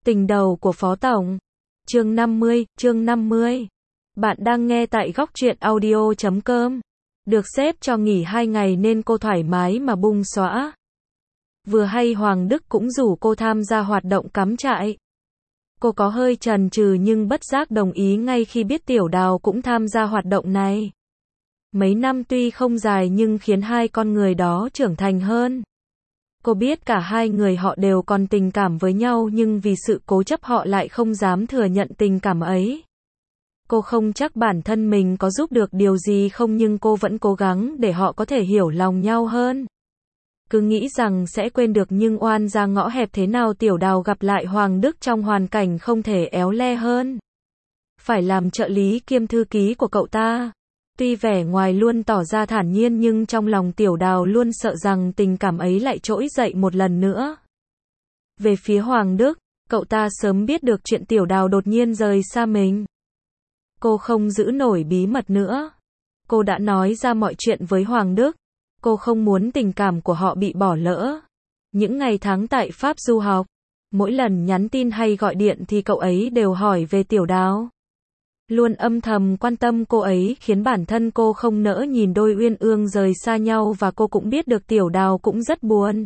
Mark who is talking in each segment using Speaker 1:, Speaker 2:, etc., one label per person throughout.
Speaker 1: Tình đầu của Phó Tổng. Chương 50. Bạn đang nghe tại góc truyện audio.com. Được xếp cho nghỉ 2 ngày nên cô thoải mái mà bung xõa. Vừa hay Hoàng Đức cũng rủ cô tham gia hoạt động cắm trại. Cô có hơi chần chừ nhưng bất giác đồng ý ngay khi biết Tiểu Đào cũng tham gia hoạt động này. Mấy năm tuy không dài nhưng khiến hai con người đó trưởng thành hơn. Cô biết cả hai người họ đều còn tình cảm với nhau nhưng vì sự cố chấp họ lại không dám thừa nhận tình cảm ấy. Cô không chắc bản thân mình có giúp được điều gì không nhưng cô vẫn cố gắng để họ có thể hiểu lòng nhau hơn. Cứ nghĩ rằng sẽ quên được nhưng oan ra ngõ hẹp thế nào Tiểu Đào gặp lại Hoàng Đức trong hoàn cảnh không thể éo le hơn. Phải làm trợ lý kiêm thư ký của cậu ta. Tuy vẻ ngoài luôn tỏ ra thản nhiên nhưng trong lòng Tiểu Đào luôn sợ rằng tình cảm ấy lại trỗi dậy một lần nữa. Về phía Hoàng Đức, cậu ta sớm biết được chuyện Tiểu Đào đột nhiên rời xa mình. Cô không giữ nổi bí mật nữa. Cô đã nói ra mọi chuyện với Hoàng Đức. Cô không muốn tình cảm của họ bị bỏ lỡ. Những ngày tháng tại Pháp du học, mỗi lần nhắn tin hay gọi điện thì cậu ấy đều hỏi về Tiểu Đào. Luôn âm thầm quan tâm cô ấy khiến bản thân cô không nỡ nhìn đôi uyên ương rời xa nhau và cô cũng biết được Tiểu Đào cũng rất buồn.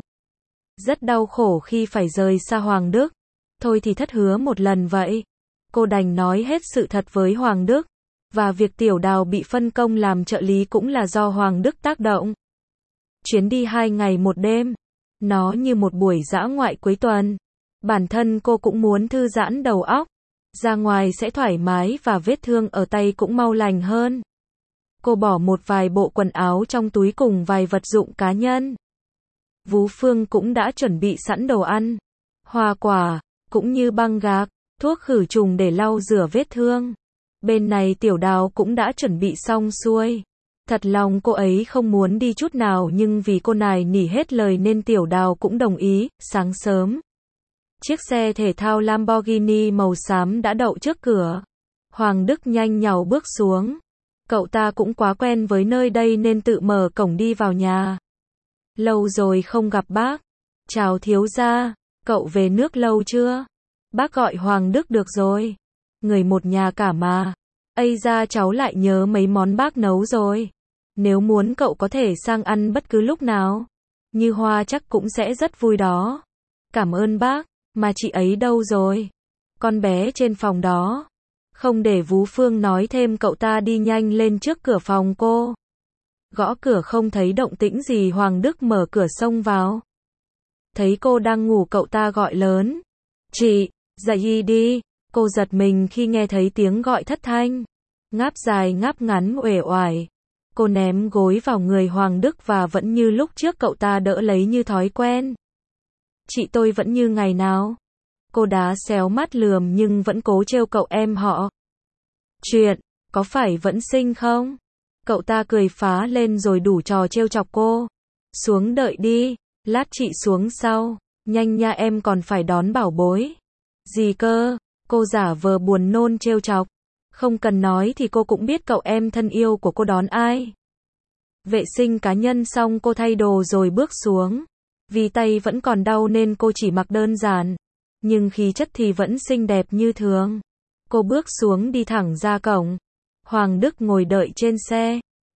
Speaker 1: Rất đau khổ khi phải rời xa Hoàng Đức. Thôi thì thất hứa một lần vậy. Cô đành nói hết sự thật với Hoàng Đức. Và việc Tiểu Đào bị phân công làm trợ lý cũng là do Hoàng Đức tác động. Chuyến đi 2 ngày 1 đêm. Nó như một buổi dã ngoại cuối tuần. Bản thân cô cũng muốn thư giãn đầu óc. Ra ngoài sẽ thoải mái và vết thương ở tay cũng mau lành hơn. Cô bỏ một vài bộ quần áo trong túi cùng vài vật dụng cá nhân. Vú Phương cũng đã chuẩn bị sẵn đồ ăn, hoa quả, cũng như băng gạc, thuốc khử trùng để lau rửa vết thương. Bên này Tiểu Đào cũng đã chuẩn bị xong xuôi. Thật lòng cô ấy không muốn đi chút nào nhưng vì cô nài nỉ hết lời nên Tiểu Đào cũng đồng ý. Sáng sớm, chiếc xe thể thao Lamborghini màu xám đã đậu trước cửa. Hoàng Đức nhanh nhảu bước xuống. Cậu ta cũng quá quen với nơi đây nên tự mở cổng đi vào nhà. Lâu rồi không gặp bác. Chào thiếu gia, cậu về nước lâu chưa? Bác gọi Hoàng Đức được rồi. Người một nhà cả mà. Ây da cháu lại nhớ mấy món bác nấu rồi. Nếu muốn cậu có thể sang ăn bất cứ lúc nào. Như Hoa chắc cũng sẽ rất vui đó. Cảm ơn bác. Mà chị ấy đâu rồi? Con bé trên phòng đó. Không để Vú Phương nói thêm cậu ta đi nhanh lên trước cửa phòng cô. Gõ cửa không thấy động tĩnh gì Hoàng Đức mở cửa xông vào. Thấy cô đang ngủ cậu ta gọi lớn. Chị, dậy đi. Cô giật mình khi nghe thấy tiếng gọi thất thanh. Ngáp dài ngáp ngắn uể oải. Cô ném gối vào người Hoàng Đức và vẫn như lúc trước cậu ta đỡ lấy như thói quen. Chị tôi vẫn như ngày nào. Cô đá xéo mắt lườm nhưng vẫn cố trêu cậu em họ. Chuyện, có phải vẫn xinh không? Cậu ta cười phá lên rồi đủ trò trêu chọc cô. Xuống đợi đi, lát chị xuống sau. Nhanh nha em còn phải đón bảo bối. Gì cơ? Cô giả vờ buồn nôn trêu chọc. Không cần nói thì cô cũng biết cậu em thân yêu của cô đón ai. Vệ sinh cá nhân xong cô thay đồ rồi bước xuống. Vì tay vẫn còn đau nên cô chỉ mặc đơn giản. Nhưng khí chất thì vẫn xinh đẹp như thường. Cô bước xuống đi thẳng ra cổng. Hoàng Đức ngồi đợi trên xe.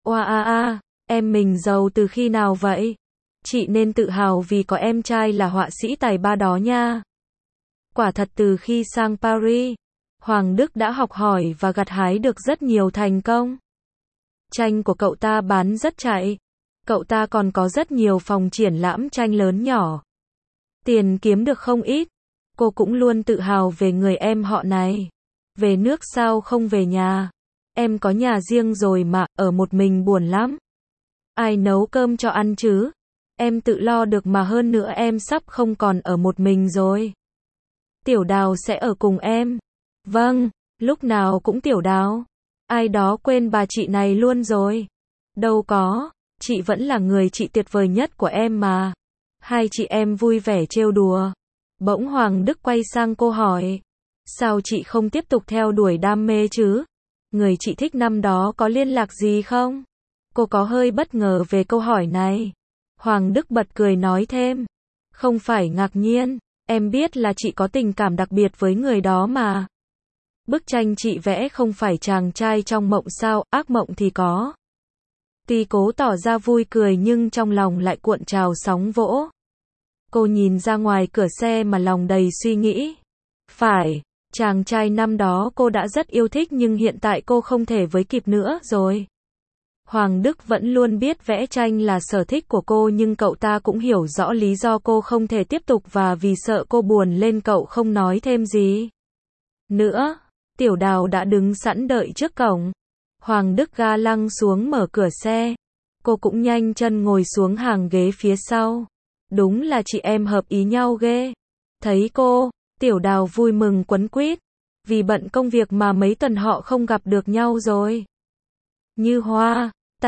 Speaker 1: Oa em mình giàu từ khi nào vậy? Chị nên tự hào vì có em trai là họa sĩ tài ba đó nha. Quả thật từ khi sang Paris, Hoàng Đức đã học hỏi và gặt hái được rất nhiều thành công. Tranh của cậu ta bán rất chạy. Cậu ta còn có rất nhiều phòng triển lãm tranh lớn nhỏ. Tiền kiếm được không ít. Cô cũng luôn tự hào về người em họ này. Về nước sao không về nhà? Em có nhà riêng rồi mà, ở một mình buồn lắm. Ai nấu cơm cho ăn chứ? Em tự lo được mà hơn nữa em sắp không còn ở một mình rồi. Tiểu Đào sẽ ở cùng em. Vâng, lúc nào cũng Tiểu Đào. Ai đó quên bà chị này luôn rồi. Đâu có. Chị vẫn là người chị tuyệt vời nhất của em mà. Hai chị em vui vẻ trêu đùa. Bỗng Hoàng Đức quay sang cô hỏi. Sao chị không tiếp tục theo đuổi đam mê chứ? Người chị thích năm đó có liên lạc gì không? Cô có hơi bất ngờ về câu hỏi này. Hoàng Đức bật cười nói thêm. Không phải ngạc nhiên. Em biết là chị có tình cảm đặc biệt với người đó mà. Bức tranh chị vẽ không phải chàng trai trong mộng sao, ác mộng thì có. Tí cố tỏ ra vui cười nhưng trong lòng lại cuộn trào sóng vỗ. Cô nhìn ra ngoài cửa xe mà lòng đầy suy nghĩ. Phải, chàng trai năm đó cô đã rất yêu thích nhưng hiện tại cô không thể với kịp nữa rồi. Hoàng Đức vẫn luôn biết vẽ tranh là sở thích của cô nhưng cậu ta cũng hiểu rõ lý do cô không thể tiếp tục và vì sợ cô buồn lên cậu không nói thêm gì nữa. Tiểu Đào đã đứng sẵn đợi trước cổng. Hoàng Đức ga lăng xuống mở cửa xe. Cô cũng nhanh chân ngồi xuống hàng ghế phía sau. Đúng là chị em hợp ý nhau ghê. Thấy cô, Tiểu Đào vui mừng quấn quýt. Vì bận công việc mà mấy tuần họ không gặp được nhau rồi. Như Hoa,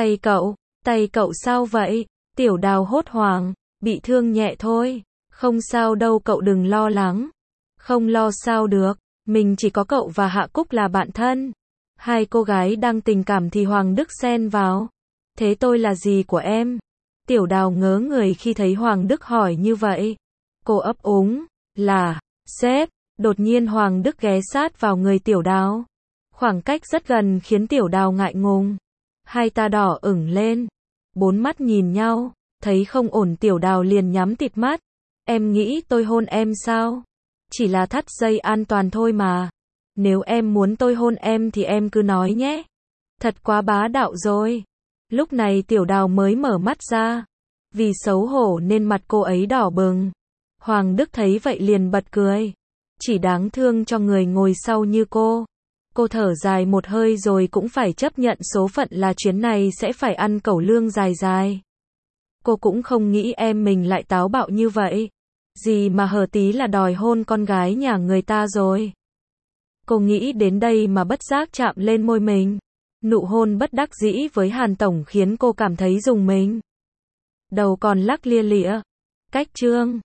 Speaker 1: tay cậu sao vậy? Tiểu Đào hốt hoảng, bị thương nhẹ thôi. Không sao đâu cậu đừng lo lắng. Không lo sao được, mình chỉ có cậu và Hạ Cúc là bạn thân. Hai cô gái đang tình cảm thì Hoàng Đức xen vào. Thế tôi là gì của em? Tiểu Đào ngớ người khi thấy Hoàng Đức hỏi như vậy. Cô ấp úng, là, sếp. Đột nhiên Hoàng Đức ghé sát vào người Tiểu Đào. Khoảng cách rất gần khiến Tiểu Đào ngại ngùng. Hai ta đỏ ửng lên. Bốn mắt nhìn nhau, thấy không ổn Tiểu Đào liền nhắm tịt mắt. Em nghĩ tôi hôn em sao? Chỉ là thắt dây an toàn thôi mà. Nếu em muốn tôi hôn em thì em cứ nói nhé. Thật quá bá đạo rồi. Lúc này Tiểu Đào mới mở mắt ra. Vì xấu hổ nên mặt cô ấy đỏ bừng. Hoàng Đức thấy vậy liền bật cười. Chỉ đáng thương cho người ngồi sau như cô. Cô thở dài một hơi rồi cũng phải chấp nhận số phận là chuyến này sẽ phải ăn cẩu lương dài dài. Cô cũng không nghĩ em mình lại táo bạo như vậy. Gì mà hờ tí là đòi hôn con gái nhà người ta rồi. Cô nghĩ đến đây mà bất giác chạm lên môi mình. Nụ hôn bất đắc dĩ với Hàn Tổng khiến cô cảm thấy rùng mình. Đầu còn lắc lia lịa. Cách chương